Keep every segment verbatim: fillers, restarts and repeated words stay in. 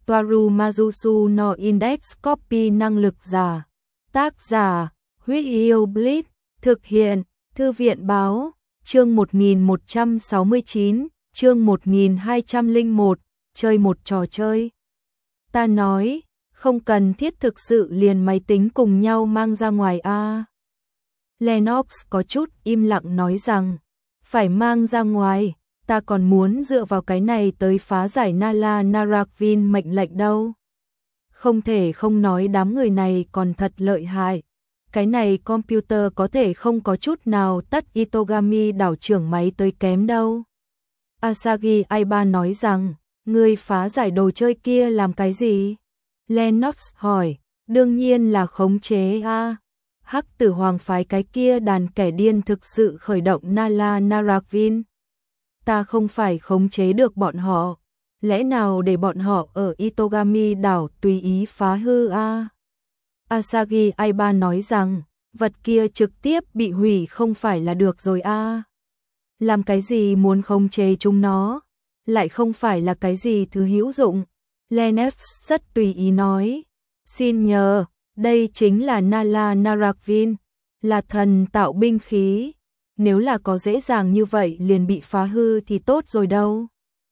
Toaru Majusu no Index Copy năng lực giả. Tác giả, Huyết Yêu Blitz, thực hiện, Thư viện báo, chương một nghìn một trăm sáu mươi chín, chương một nghìn hai trăm lẻ một, chơi một trò chơi. Ta nói, không cần thiết thực sự liền máy tính cùng nhau mang ra ngoài a. À. Lennox có chút im lặng nói rằng, phải mang ra ngoài, ta còn muốn dựa vào cái này tới phá giải Nala Narakvin mệnh lệnh đâu. Không thể không nói đám người này còn thật lợi hại. Cái này computer có thể không có chút nào tất Itogami đảo trưởng máy tới kém đâu. Asagi Aiba nói rằng, ngươi phá giải đồ chơi kia làm cái gì? Lennox hỏi, đương nhiên là khống chế a. À. Hắc tử hoàng phái cái kia đàn kẻ điên thực sự khởi động Nala Narakvin. Ta không phải khống chế được bọn họ, lẽ nào để bọn họ ở Itogami đảo tùy ý phá hư a? À? Asagi Aiba nói rằng, vật kia trực tiếp bị hủy không phải là được rồi a. À? Làm cái gì muốn khống chế chúng nó, lại không phải là cái gì thứ hữu dụng. Lennox rất tùy ý nói, xin nhờ, đây chính là Nala Narakvin, là thần tạo binh khí. Nếu là có dễ dàng như vậy liền bị phá hư thì tốt rồi đâu.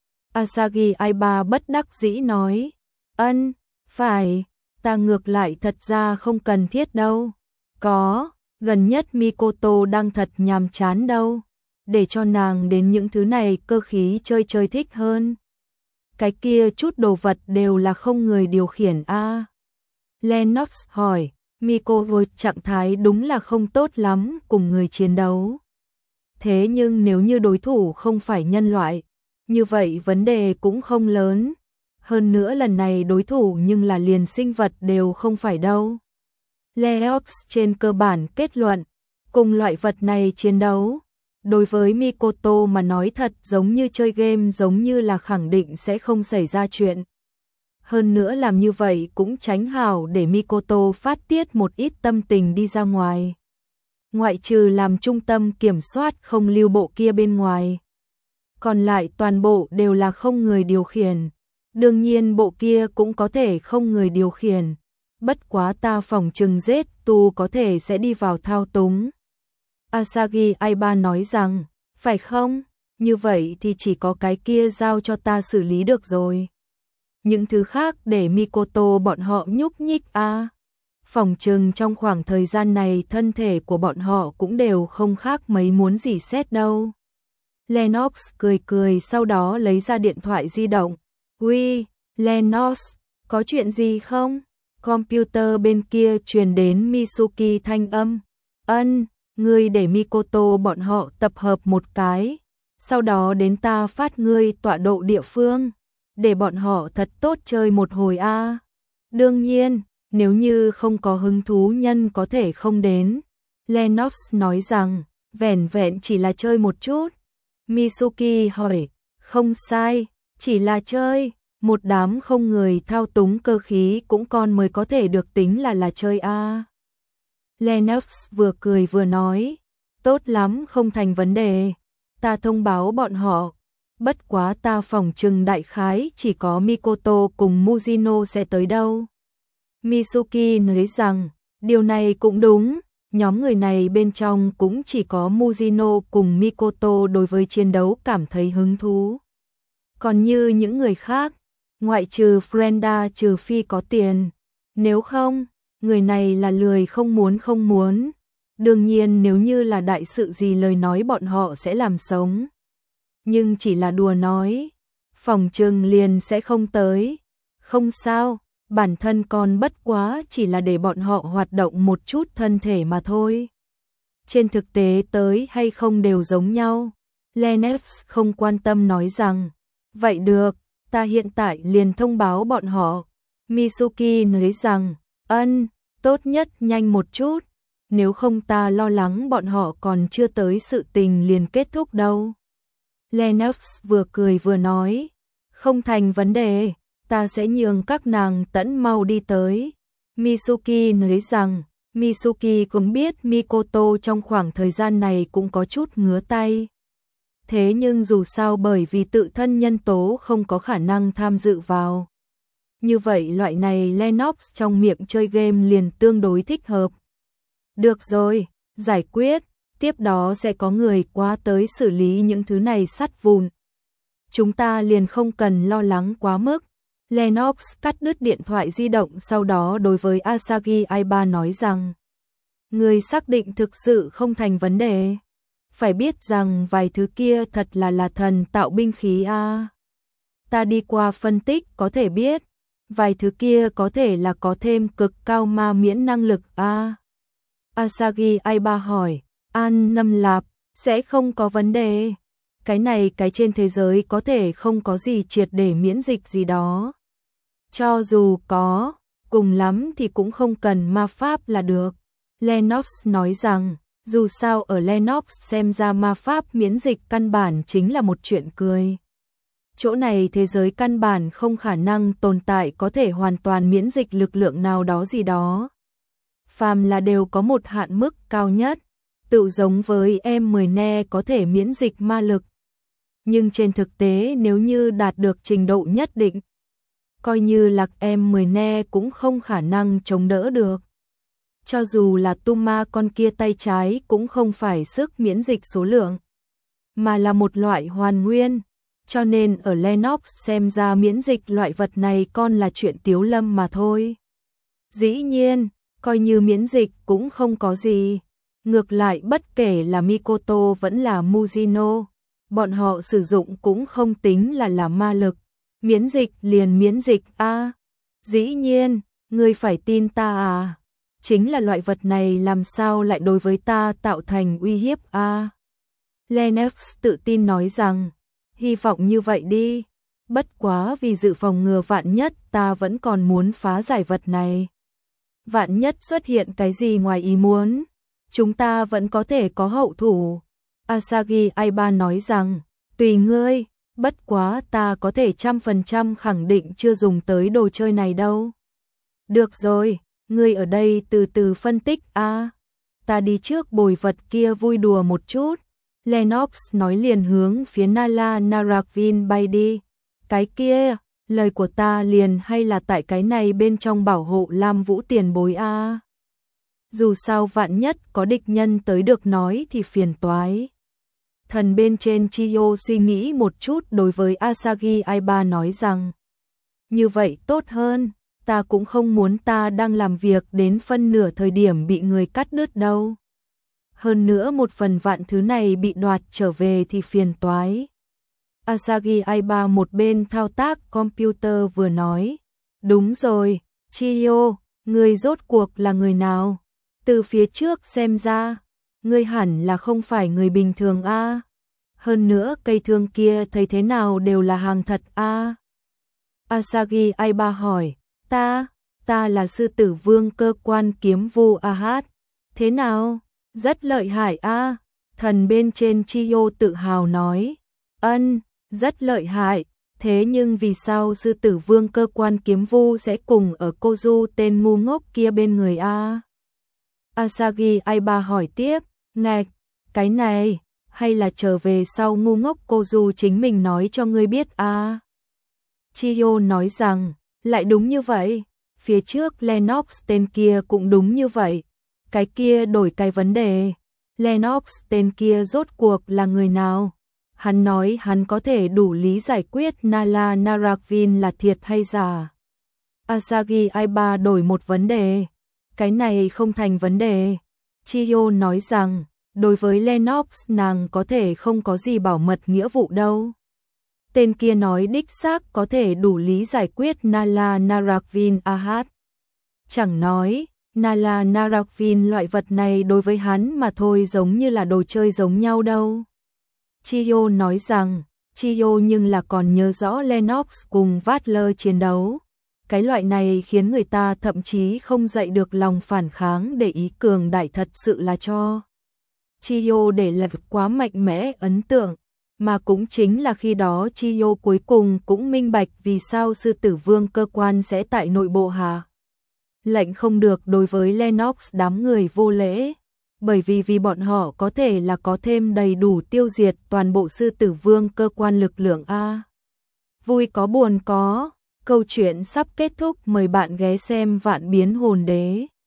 Asagi Aiba bất đắc dĩ nói, ân, phải, ta ngược lại thật ra không cần thiết đâu. Có, gần nhất Mikoto đang thật nhàm chán đâu. Để cho nàng đến những thứ này cơ khí chơi chơi thích hơn. Cái kia chút đồ vật đều là không người điều khiển a. À. Lennox hỏi, Mikoto trạng thái đúng là không tốt lắm cùng người chiến đấu. Thế nhưng nếu như đối thủ không phải nhân loại, như vậy vấn đề cũng không lớn. Hơn nữa lần này đối thủ nhưng là liền sinh vật đều không phải đâu. Lennox trên cơ bản kết luận, cùng loại vật này chiến đấu, đối với Mikoto mà nói thật giống như chơi game, giống như là khẳng định sẽ không xảy ra chuyện. Hơn nữa làm như vậy cũng tránh hảo để Mikoto phát tiết một ít tâm tình đi ra ngoài. Ngoại trừ làm trung tâm kiểm soát không lưu bộ kia bên ngoài. Còn lại toàn bộ đều là không người điều khiển. Đương nhiên bộ kia cũng có thể không người điều khiển. Bất quá ta phỏng chừng giết tu có thể sẽ đi vào thao túng. Asagi Aiba nói rằng, phải không? Như vậy thì chỉ có cái kia giao cho ta xử lý được rồi. Những thứ khác để Mikoto bọn họ nhúc nhích a. À. Phỏng chừng trong khoảng thời gian này thân thể của bọn họ cũng đều không khác mấy muốn gì xét đâu. Lennox cười cười sau đó lấy ra điện thoại di động. Uy, Lennox, có chuyện gì không? Computer bên kia truyền đến Mitsuki thanh âm. Ân, ngươi để Mikoto bọn họ tập hợp một cái. Sau đó đến ta phát ngươi tọa độ địa phương. Để bọn họ thật tốt chơi một hồi a. À. Đương nhiên. Nếu như không có hứng thú nhân có thể không đến. Lennox nói rằng, vẻn vẹn chỉ là chơi một chút. Mitsuki hỏi, không sai, chỉ là chơi, một đám không người thao túng cơ khí cũng còn mới có thể được tính là là chơi a. À. Lennox vừa cười vừa nói, tốt lắm không thành vấn đề, ta thông báo bọn họ. Bất quá ta phỏng chừng đại khái chỉ có Mikoto cùng Mujino sẽ tới đâu. Mitsuki nói rằng, điều này cũng đúng, nhóm người này bên trong cũng chỉ có Mujino cùng Mikoto đối với chiến đấu cảm thấy hứng thú. Còn như những người khác, ngoại trừ Frenda trừ phi có tiền, nếu không, người này là lười không muốn không muốn. Đương nhiên nếu như là đại sự gì lời nói bọn họ sẽ làm sống. Nhưng chỉ là đùa nói, phòng trừng liền sẽ không tới, không sao. Bản thân còn bất quá chỉ là để bọn họ hoạt động một chút thân thể mà thôi. Trên thực tế tới hay không đều giống nhau. Lennox không quan tâm nói rằng, vậy được, ta hiện tại liền thông báo bọn họ. Mitsuki nói rằng, ân, tốt nhất nhanh một chút, nếu không ta lo lắng bọn họ còn chưa tới sự tình liền kết thúc đâu. Lennox vừa cười vừa nói, không thành vấn đề. Ta sẽ nhường các nàng tẫn mau đi tới. Mitsuki nói rằng, Mitsuki cũng biết Mikoto trong khoảng thời gian này cũng có chút ngứa tay. Thế nhưng dù sao bởi vì tự thân nhân tố không có khả năng tham dự vào. Như vậy loại này Lennox trong miệng chơi game liền tương đối thích hợp. Được rồi, giải quyết, tiếp đó sẽ có người qua tới xử lý những thứ này sắt vụn. Chúng ta liền không cần lo lắng quá mức. Lennox cắt đứt điện thoại di động, sau đó đối với Asagi Aiba nói rằng: người xác định thực sự không thành vấn đề. Phải biết rằng vài thứ kia thật là là thần tạo binh khí a. À. Ta đi qua phân tích có thể biết, vài thứ kia có thể là có thêm cực cao ma miễn năng lực a. À. Asagi Aiba hỏi: An Nâm Lạp, sẽ không có vấn đề. Cái này cái trên thế giới có thể không có gì triệt để miễn dịch gì đó. Cho dù có, cùng lắm thì cũng không cần ma pháp là được. Lennox nói rằng, dù sao ở Lennox xem ra ma pháp miễn dịch căn bản chính là một chuyện cười. Chỗ này thế giới căn bản không khả năng tồn tại có thể hoàn toàn miễn dịch lực lượng nào đó gì đó. Phàm là đều có một hạn mức cao nhất, tự giống với em mười ne có thể miễn dịch ma lực. Nhưng trên thực tế nếu như đạt được trình độ nhất định, coi như là em mười ne cũng không khả năng chống đỡ được. Cho dù là Tuma con kia tay trái cũng không phải sức miễn dịch số lượng, mà là một loại hoàn nguyên. Cho nên ở Lennox xem ra miễn dịch loại vật này còn là chuyện tiếu lâm mà thôi. Dĩ nhiên, coi như miễn dịch cũng không có gì. Ngược lại bất kể là Mikoto vẫn là Mujino, bọn họ sử dụng cũng không tính là là ma lực. Miễn dịch liền miễn dịch a. À, dĩ nhiên, ngươi phải tin ta à. Chính là loại vật này làm sao lại đối với ta tạo thành uy hiếp a. À. Lennox tự tin nói rằng, hy vọng như vậy đi. Bất quá vì dự phòng ngừa vạn nhất ta vẫn còn muốn phá giải vật này. Vạn nhất xuất hiện cái gì ngoài ý muốn, chúng ta vẫn có thể có hậu thủ. Asagi Aiba nói rằng, tùy ngươi, bất quá ta có thể trăm phần trăm khẳng định chưa dùng tới đồ chơi này đâu. Được rồi, ngươi ở đây từ từ phân tích a. À, ta đi trước bồi vật kia vui đùa một chút. Lennox nói liền hướng phía Nala Narakvin bay đi. Cái kia, lời của ta liền hay là tại cái này bên trong bảo hộ Lam Vũ tiền bối a. À. Dù sao vạn nhất có địch nhân tới được nói thì phiền toái. Thần bên trên Chiyo suy nghĩ một chút đối với Asagi Aiba nói rằng, như vậy tốt hơn, ta cũng không muốn ta đang làm việc đến phân nửa thời điểm bị người cắt đứt đâu. Hơn nữa một phần vạn thứ này bị đoạt trở về thì phiền toái. Asagi Aiba một bên thao tác computer vừa nói, đúng rồi, Chiyo, ngươi rốt cuộc là người nào? Từ phía trước xem ra, ngươi hẳn là không phải người bình thường a. À. Hơn nữa cây thương kia thấy thế nào đều là hàng thật a. À. Asagi Aiba hỏi, ta, ta là sư tử vương cơ quan kiếm vu Ahat. Thế nào? Rất lợi hại a. À. Thần bên trên Chiyo tự hào nói, ân, rất lợi hại. Thế nhưng vì sao sư tử vương cơ quan kiếm vu sẽ cùng ở Kozu tên ngu ngốc kia bên người a? À? Asagi Aiba hỏi tiếp, ngạch, cái này, hay là trở về sau ngu ngốc Kozu chính mình nói cho ngươi biết a? À? Chiyo nói rằng, lại đúng như vậy, phía trước Lennox tên kia cũng đúng như vậy, cái kia đổi cái vấn đề, Lennox tên kia rốt cuộc là người nào? Hắn nói hắn có thể đủ lý giải quyết Nala Narakvin là thiệt hay giả. Asagi Aiba đổi một vấn đề. Cái này không thành vấn đề. Chiyo nói rằng, đối với Lennox nàng có thể không có gì bảo mật nghĩa vụ đâu. Tên kia nói đích xác có thể đủ lý giải quyết Nala Narakvin Ahat. Chẳng nói, Nala Narakvin loại vật này đối với hắn mà thôi giống như là đồ chơi giống nhau đâu. Chiyo nói rằng, Chiyo nhưng là còn nhớ rõ Lennox cùng Vatler chiến đấu. Cái loại này khiến người ta thậm chí không dậy được lòng phản kháng để ý cường đại thật sự là cho. Chiyo để lại quá mạnh mẽ ấn tượng, mà cũng chính là khi đó Chiyo cuối cùng cũng minh bạch vì sao sư tử vương cơ quan sẽ tại nội bộ hạ. Lệnh không được đối với Lennox đám người vô lễ. Bởi vì vì bọn họ có thể là có thêm đầy đủ tiêu diệt toàn bộ sư tử vương cơ quan lực lượng a. Vui có buồn có, cơ câu chuyện sắp kết thúc, mời bạn ghé xem Vạn Biến Hồn Đế.